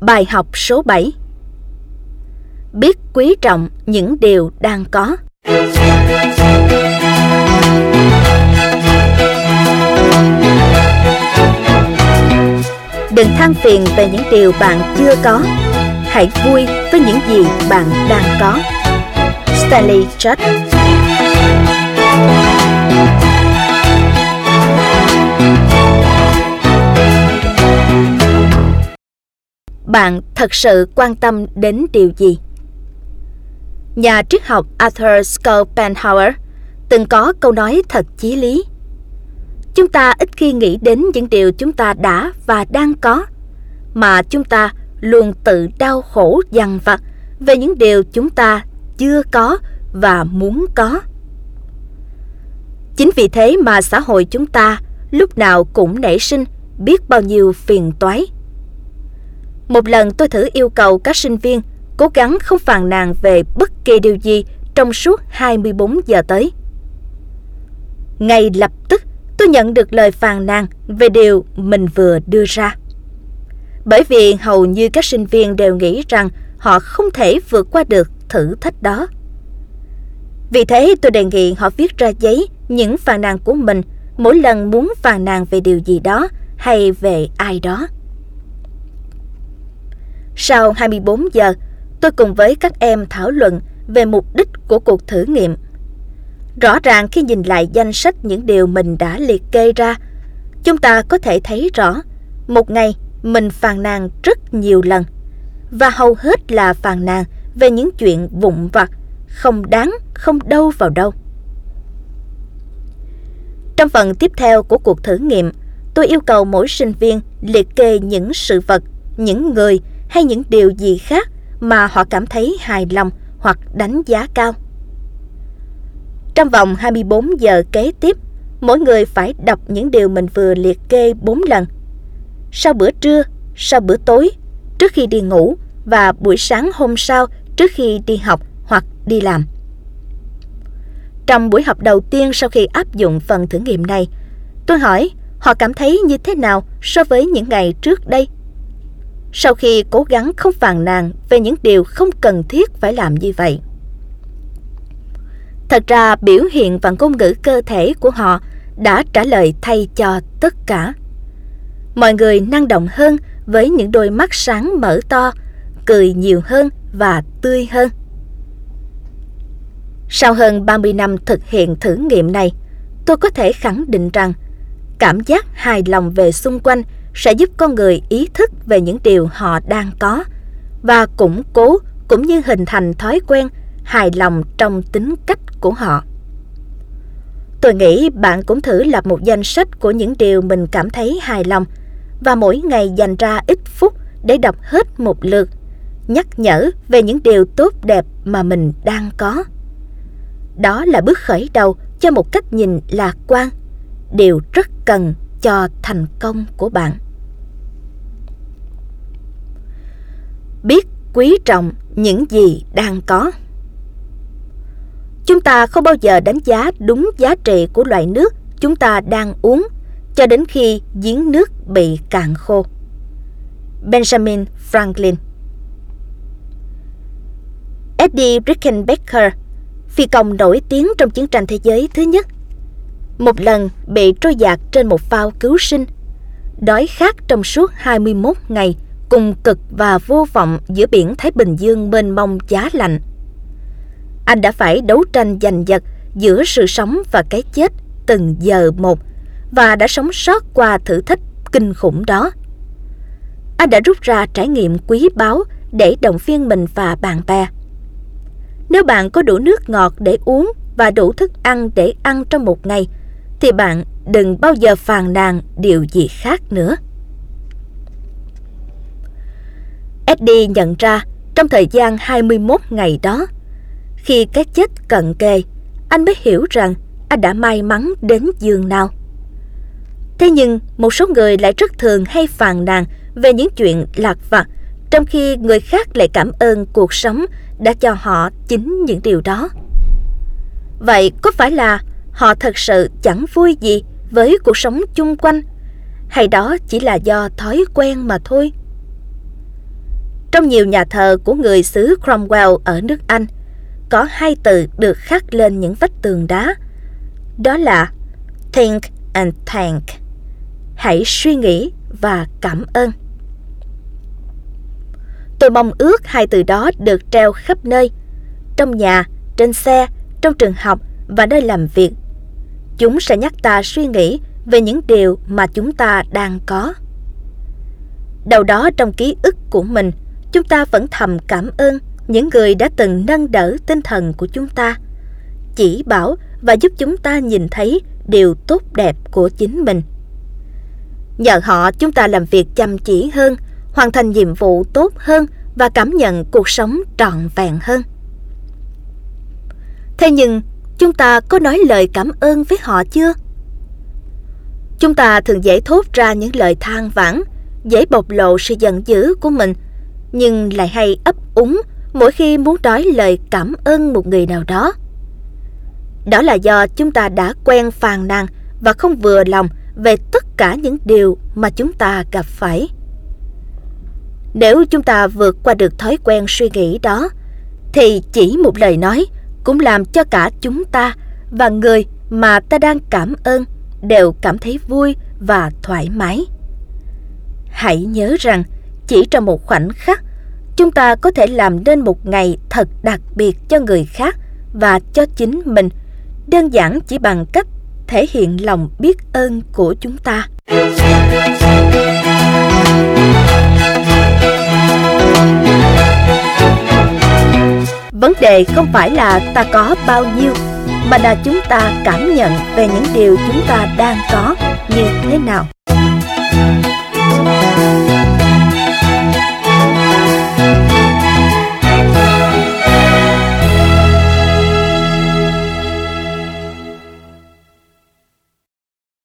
Bài học số 7. Biết quý trọng những điều đang có. Đừng than phiền về những điều bạn chưa có. Hãy vui với những gì bạn đang có. Stanley Judge. Bạn thật sự quan tâm đến điều gì? Nhà triết học Arthur Schopenhauer từng có câu nói thật chí lý. Chúng ta ít khi nghĩ đến những điều chúng ta đã và đang có, mà chúng ta luôn tự đau khổ dằn vặt về những điều chúng ta chưa có và muốn có. Chính vì thế mà xã hội chúng ta lúc nào cũng nảy sinh biết bao nhiêu phiền toái. Một lần tôi thử yêu cầu các sinh viên cố gắng không phàn nàn về bất kỳ điều gì trong suốt 24 giờ tới. Ngay lập tức tôi nhận được lời phàn nàn về điều mình vừa đưa ra. Bởi vì hầu như các sinh viên đều nghĩ rằng họ không thể vượt qua được thử thách đó. Vì thế tôi đề nghị họ viết ra giấy những phàn nàn của mình mỗi lần muốn phàn nàn về điều gì đó hay về ai đó. Sau 24 giờ, tôi cùng với các em thảo luận về mục đích của cuộc thử nghiệm. Rõ ràng khi nhìn lại danh sách những điều mình đã liệt kê ra, chúng ta có thể thấy rõ một ngày mình phàn nàn rất nhiều lần, và hầu hết là phàn nàn về những chuyện vụn vặt, không đáng, không đâu vào đâu. Trong phần tiếp theo của cuộc thử nghiệm, tôi yêu cầu mỗi sinh viên liệt kê những sự vật, những người hay những điều gì khác mà họ cảm thấy hài lòng hoặc đánh giá cao. Trong vòng 24 giờ kế tiếp, mỗi người phải đọc những điều mình vừa liệt kê 4 lần. Sau bữa trưa, sau bữa tối, trước khi đi ngủ và buổi sáng hôm sau trước khi đi học hoặc đi làm. Trong buổi học đầu tiên sau khi áp dụng phần thử nghiệm này, tôi hỏi họ cảm thấy như thế nào so với những ngày trước đây. Sau khi cố gắng không phàn nàn về những điều không cần thiết phải làm như vậy. Thật ra biểu hiện và ngôn ngữ cơ thể của họ đã trả lời thay cho tất cả. Mọi người năng động hơn với những đôi mắt sáng mở to, cười nhiều hơn và tươi hơn. Sau hơn 30 năm thực hiện thử nghiệm này, tôi có thể khẳng định rằng cảm giác hài lòng về xung quanh sẽ giúp con người ý thức về những điều họ đang có và củng cố cũng như hình thành thói quen hài lòng trong tính cách của họ. Tôi nghĩ bạn cũng thử lập một danh sách của những điều mình cảm thấy hài lòng và mỗi ngày dành ra ít phút để đọc hết một lượt, nhắc nhở về những điều tốt đẹp mà mình đang có. Đó là bước khởi đầu cho một cách nhìn lạc quan, điều rất cần cho thành công của bạn. Biết quý trọng những gì đang có. Chúng ta không bao giờ đánh giá đúng giá trị của loại nước chúng ta đang uống cho đến khi giếng nước bị cạn khô. Benjamin Franklin. Eddie Rickenbacker, phi công nổi tiếng trong chiến tranh thế giới thứ nhất, một lần bị trôi dạt trên một phao cứu sinh, đói khát trong suốt 21 ngày cùng cực và vô vọng giữa biển Thái Bình Dương mênh mông giá lạnh. Anh đã phải đấu tranh giành giật giữa sự sống và cái chết từng giờ một và đã sống sót qua thử thách kinh khủng đó. Anh đã rút ra trải nghiệm quý báu để động viên mình và bạn bè. Nếu bạn có đủ nước ngọt để uống và đủ thức ăn để ăn trong một ngày, thì bạn đừng bao giờ phàn nàn điều gì khác nữa. Eddie nhận ra trong thời gian 21 ngày đó, khi cái chết cận kề, anh mới hiểu rằng anh đã may mắn đến giường nào. Thế nhưng một số người lại rất thường hay phàn nàn về những chuyện lặt vặt, trong khi người khác lại cảm ơn cuộc sống đã cho họ chính những điều đó. Vậy có phải là họ thật sự chẳng vui gì với cuộc sống chung quanh, hay đó chỉ là do thói quen mà thôi? Trong nhiều nhà thờ của người xứ Cromwell ở nước Anh, có 2 từ được khắc lên những vách tường đá. Đó là think and thank. Hãy suy nghĩ và cảm ơn. Tôi mong ước 2 từ đó được treo khắp nơi, trong nhà, trên xe, trong trường học và nơi làm việc. Chúng sẽ nhắc ta suy nghĩ về những điều mà chúng ta đang có. Đâu đó trong ký ức của mình, chúng ta vẫn thầm cảm ơn những người đã từng nâng đỡ tinh thần của chúng ta, chỉ bảo và giúp chúng ta nhìn thấy điều tốt đẹp của chính mình. Nhờ họ, chúng ta làm việc chăm chỉ hơn, hoàn thành nhiệm vụ tốt hơn và cảm nhận cuộc sống trọn vẹn hơn. Thế nhưng, chúng ta có nói lời cảm ơn với họ chưa? Chúng ta thường dễ thốt ra những lời than vãn, dễ bộc lộ sự giận dữ của mình, nhưng lại hay ấp úng mỗi khi muốn nói lời cảm ơn một người nào đó. Đó là do chúng ta đã quen phàn nàn và không vừa lòng về tất cả những điều mà chúng ta gặp phải. Nếu chúng ta vượt qua được thói quen suy nghĩ đó, thì chỉ một lời nói cũng làm cho cả chúng ta và người mà ta đang cảm ơn đều cảm thấy vui và thoải mái. Hãy nhớ rằng chỉ trong một khoảnh khắc, chúng ta có thể làm nên một ngày thật đặc biệt cho người khác và cho chính mình, đơn giản chỉ bằng cách thể hiện lòng biết ơn của chúng ta. Vấn đề không phải là ta có bao nhiêu, mà là chúng ta cảm nhận về những điều chúng ta đang có như thế nào.